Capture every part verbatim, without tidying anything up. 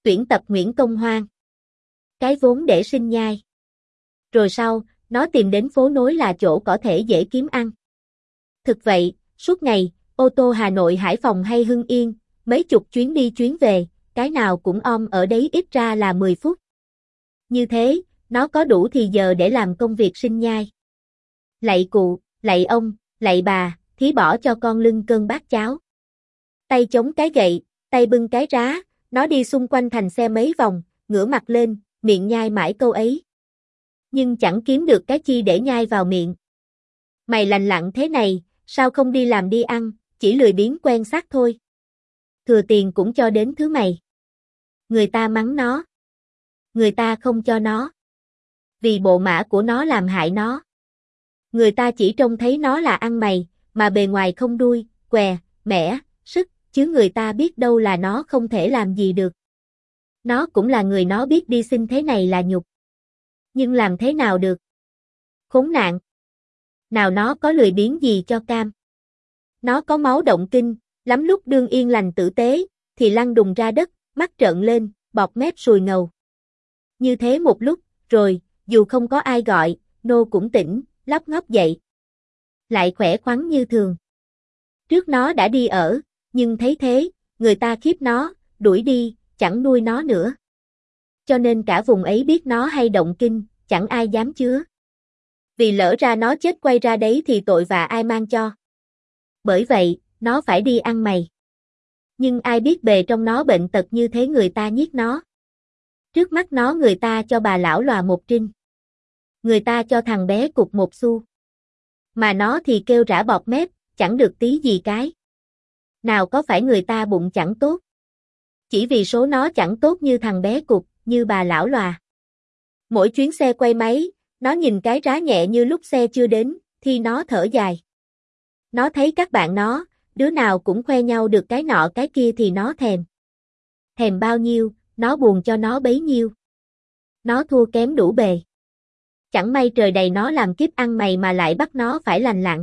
Tuyển tập Nguyễn Công Hoan. Cái vốn để sinh nhai. Rồi sau, nó tìm đến phố nối là chỗ có thể dễ kiếm ăn. Thực vậy, suốt ngày, ô tô Hà Nội Hải Phòng hay Hưng Yên, mấy chục chuyến đi chuyến về, cái nào cũng om ở đấy ít ra là mười phút. Như thế, nó có đủ thì giờ để làm công việc sinh nhai. Lạy cụ, lạy ông, lạy bà, thí bỏ cho con lưng cơn bát cháo. Tay chống cái gậy, tay bưng cái rá, nó đi xung quanh thành xe mấy vòng, ngửa mặt lên, miệng nhai mãi câu ấy. Nhưng chẳng kiếm được cái chi để nhai vào miệng. Mày lành lặn thế này, sao không đi làm đi ăn, chỉ lười biếng quen xác thôi. Thừa tiền cũng cho đến thứ mày. Người ta mắng nó. Người ta không cho nó. Vì bộ mã của nó làm hại nó. Người ta chỉ trông thấy nó là ăn mày, mà bề ngoài không đuôi, què, mẻ, sức, chứ người ta biết đâu là nó không thể làm gì được. Nó cũng là người, nó biết đi xin thế này là nhục. Nhưng làm thế nào được? Khốn nạn. Nào nó có lười biếng gì cho cam. Nó có máu động kinh, lắm lúc đương yên lành tử tế, thì lăn đùng ra đất, mắt trợn lên, bọt mép sùi ngầu. Như thế một lúc, rồi, dù không có ai gọi, nô cũng tỉnh, lóc ngóc dậy. Lại khỏe khoắn như thường. Trước nó đã đi ở, nhưng thấy thế, người ta khiếp nó, đuổi đi, chẳng nuôi nó nữa. Cho nên cả vùng ấy biết nó hay động kinh, chẳng ai dám chứa. Vì lỡ ra nó chết quay ra đấy thì tội vạ ai mang cho. Bởi vậy, nó phải đi ăn mày. Nhưng ai biết bề trong nó bệnh tật như thế, người ta nhiếc nó. Trước mắt nó người ta cho bà lão lòa một trinh. Người ta cho thằng bé cục một xu. Mà nó thì kêu rã bọt mép, chẳng được tí gì cái. Nào có phải người ta bụng chẳng tốt. Chỉ vì số nó chẳng tốt như thằng bé cục, như bà lão lòa. Mỗi chuyến xe quay máy, nó nhìn cái rá nhẹ như lúc xe chưa đến, thì nó thở dài. Nó thấy các bạn nó, đứa nào cũng khoe nhau được cái nọ cái kia thì nó thèm. Thèm bao nhiêu, nó buồn cho nó bấy nhiêu. Nó thua kém đủ bề. Chẳng may trời đầy nó làm kiếp ăn mày mà lại bắt nó phải lành lặn.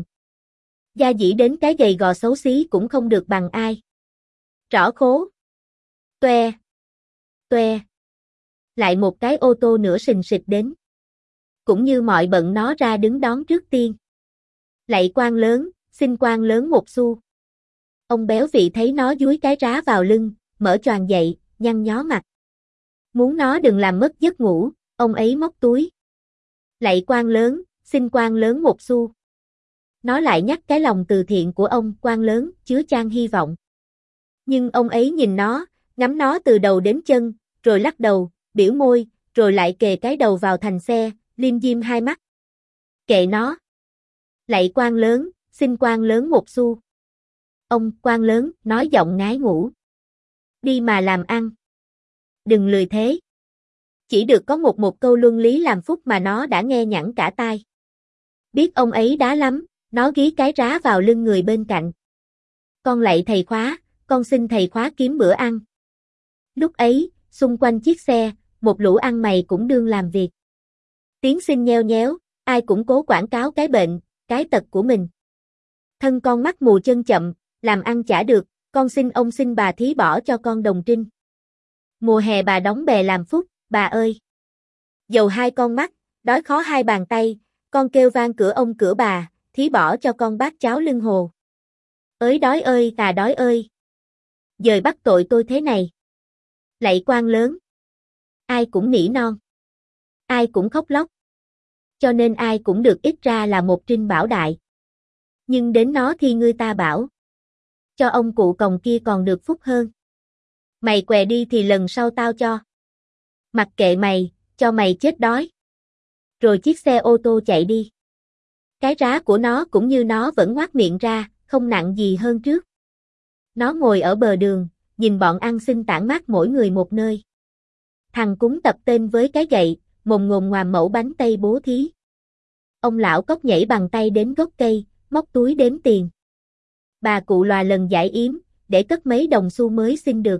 Gia dĩ đến cái gầy gò xấu xí cũng không được bằng ai. Rõ khố. Toe. Toe. Lại một cái ô tô nữa sình sịch đến. Cũng như mọi bận nó ra đứng đón trước tiên. Lạy quan lớn, xin quan lớn một xu. Ông béo vị thấy nó dúi cái rá vào lưng, mở choàng dậy, nhăn nhó mặt. Muốn nó đừng làm mất giấc ngủ, ông ấy móc túi. Lạy quan lớn, xin quan lớn một xu. Nó lại nhắc cái lòng từ thiện của ông quan lớn, chứa chan hy vọng. Nhưng ông ấy nhìn nó, ngắm nó từ đầu đến chân, rồi lắc đầu, biểu môi, rồi lại kề cái đầu vào thành xe, liêm diêm hai mắt. Kệ nó. Lạy quan lớn, xin quan lớn một xu. Ông quan lớn nói giọng ngái ngủ. Đi mà làm ăn. Đừng lười thế. Chỉ được có một một câu luân lý làm phúc mà nó đã nghe nhẵn cả tai. Biết ông ấy đá lắm, nó gí cái rá vào lưng người bên cạnh. Con lạy thầy khóa, con xin thầy khóa kiếm bữa ăn. Lúc ấy, xung quanh chiếc xe, một lũ ăn mày cũng đương làm việc. Tiếng xin nheo nhéo, ai cũng cố quảng cáo cái bệnh, cái tật của mình. Thân con mắt mù chân chậm, làm ăn chả được, con xin ông xin bà thí bỏ cho con đồng trinh. Mùa hè bà đóng bè làm phúc, bà ơi. Dầu hai con mắt, đói khó hai bàn tay, con kêu vang cửa ông cửa bà, thí bỏ cho con bát cháo lưng hồ. Ới đói ơi, tà đói ơi. Dời bắt tội tôi thế này. Lạy quan lớn. Ai cũng nỉ non. Ai cũng khóc lóc. Cho nên ai cũng được ít ra là một trinh bảo đại. Nhưng đến nó thì người ta bảo. Cho ông cụ còng kia còn được phúc hơn. Mày què đi thì lần sau tao cho. Mặc kệ mày, cho mày chết đói. Rồi chiếc xe ô tô chạy đi. Cái rá của nó cũng như nó vẫn ngoác miệng ra, không nặng gì hơn trước. Nó ngồi ở bờ đường, nhìn bọn ăn xin tản mát mỗi người một nơi. Thằng cúng tập tên với cái gậy, mồm ngồm ngoàm mẩu bánh tây bố thí. Ông lão cóc nhảy bằng tay đến gốc cây, móc túi đếm tiền. Bà cụ lòa lần giải yếm, để cất mấy đồng xu mới xin được.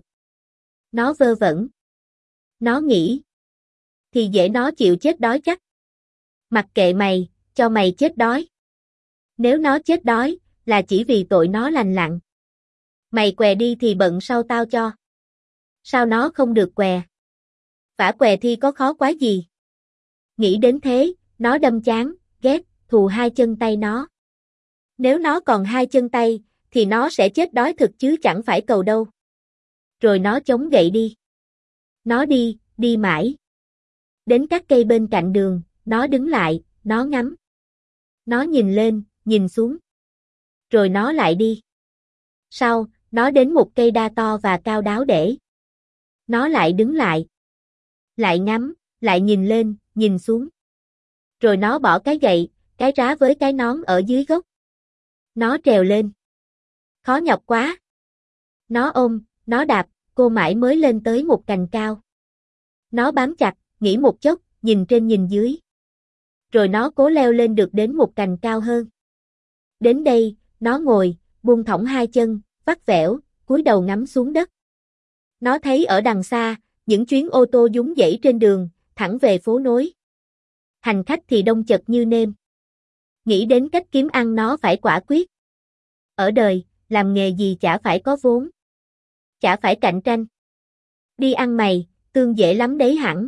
Nó vơ vẩn. Nó nghĩ. Thì dễ nó chịu chết đói chắc. Mặc kệ mày, cho mày chết đói. Nếu nó chết đói, là chỉ vì tội nó lành lặn. Mày què đi thì bận sau tao cho. Sao nó không được què? Vả què thì có khó quá gì? Nghĩ đến thế, nó đâm chán, ghét, thù hai chân tay nó. Nếu nó còn hai chân tay, thì nó sẽ chết đói thực chứ chẳng phải cầu đâu. Rồi nó chống gậy đi. Nó đi, đi mãi. Đến các cây bên cạnh đường, nó đứng lại, nó ngắm. Nó nhìn lên, nhìn xuống. Rồi nó lại đi. Sau, nó đến một cây đa to và cao đáo để. Nó lại đứng lại. Lại ngắm, lại nhìn lên, nhìn xuống. Rồi nó bỏ cái gậy, cái rá với cái nón ở dưới gốc. Nó trèo lên. Khó nhọc quá. Nó ôm, nó đạp, cô mãi mới lên tới một cành cao. Nó bám chặt, nghĩ một chốc, nhìn trên nhìn dưới. Rồi nó cố leo lên được đến một cành cao hơn. Đến đây, nó ngồi, buông thõng hai chân, vắt vẻo, cúi đầu ngắm xuống đất. Nó thấy ở đằng xa, những chuyến ô tô dúng dãy trên đường, thẳng về phố nối. Hành khách thì đông chật như nêm. Nghĩ đến cách kiếm ăn nó phải quả quyết. Ở đời, làm nghề gì chả phải có vốn. Chả phải cạnh tranh. Đi ăn mày, tương dễ lắm đấy hẳn.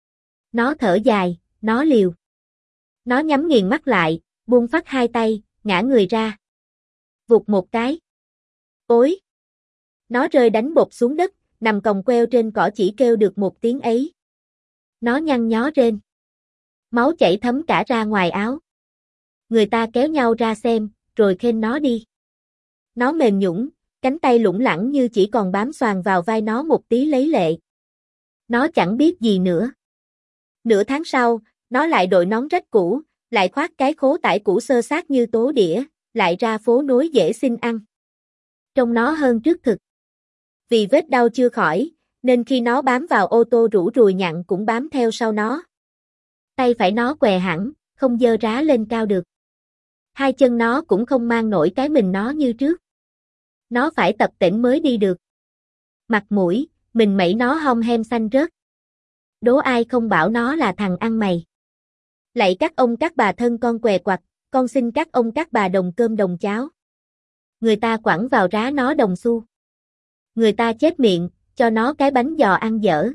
Nó thở dài, nó liều. Nó nhắm nghiền mắt lại, buông phắt hai tay, ngã người ra. Vụt một cái. Ối! Nó rơi đánh bột xuống đất, nằm còng queo trên cỏ chỉ kêu được một tiếng ấy. Nó nhăn nhó rên. Máu chảy thấm cả ra ngoài áo. Người ta kéo nhau ra xem, rồi khênh nó đi. Nó mềm nhũn, cánh tay lủng lẳng như chỉ còn bám xoàng vào vai nó một tí lấy lệ. Nó chẳng biết gì nữa. Nửa tháng sau, nó lại đội nón rách cũ, lại khoác cái khố tải cũ xơ xác như tố đĩa, lại ra phố nối dễ xin ăn. Trông nó hơn trước thực. Vì vết đau chưa khỏi, nên khi nó bám vào ô tô rũ rùi nhặn cũng bám theo sau nó. Tay phải nó què hẳn, không giơ rá lên cao được. Hai chân nó cũng không mang nổi cái mình nó như trước. Nó phải tập tễnh mới đi được. Mặt mũi, mình mẩy nó hông hem xanh rớt. Đố ai không bảo nó là thằng ăn mày. Lạy các ông các bà thân con què quặt, con xin các ông các bà đồng cơm đồng cháo. Người ta quẳng vào rá nó đồng xu. Người ta chép miệng, cho nó cái bánh giò ăn dở.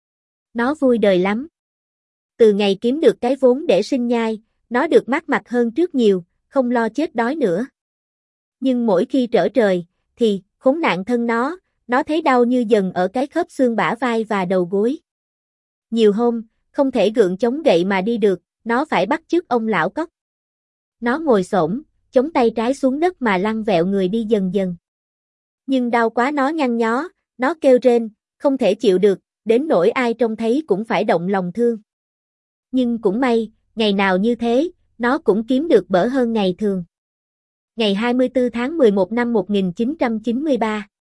Nó vui đời lắm. Từ ngày kiếm được cái vốn để sinh nhai, nó được mát mặt hơn trước nhiều, không lo chết đói nữa. Nhưng mỗi khi trở trời, thì, khốn nạn thân nó, nó thấy đau như dần ở cái khớp xương bả vai và đầu gối. Nhiều hôm, không thể gượng chống gậy mà đi được, nó phải bắt chước ông lão cóc. Nó ngồi xổm, chống tay trái xuống đất mà lăn vẹo người đi dần dần. Nhưng đau quá nó nhăn nhó, nó kêu rên, không thể chịu được, đến nỗi ai trông thấy cũng phải động lòng thương. Nhưng cũng may, ngày nào như thế, nó cũng kiếm được bỡ hơn ngày thường. Ngày hai mươi tư tháng mười một năm một nghìn chín trăm chín mươi ba.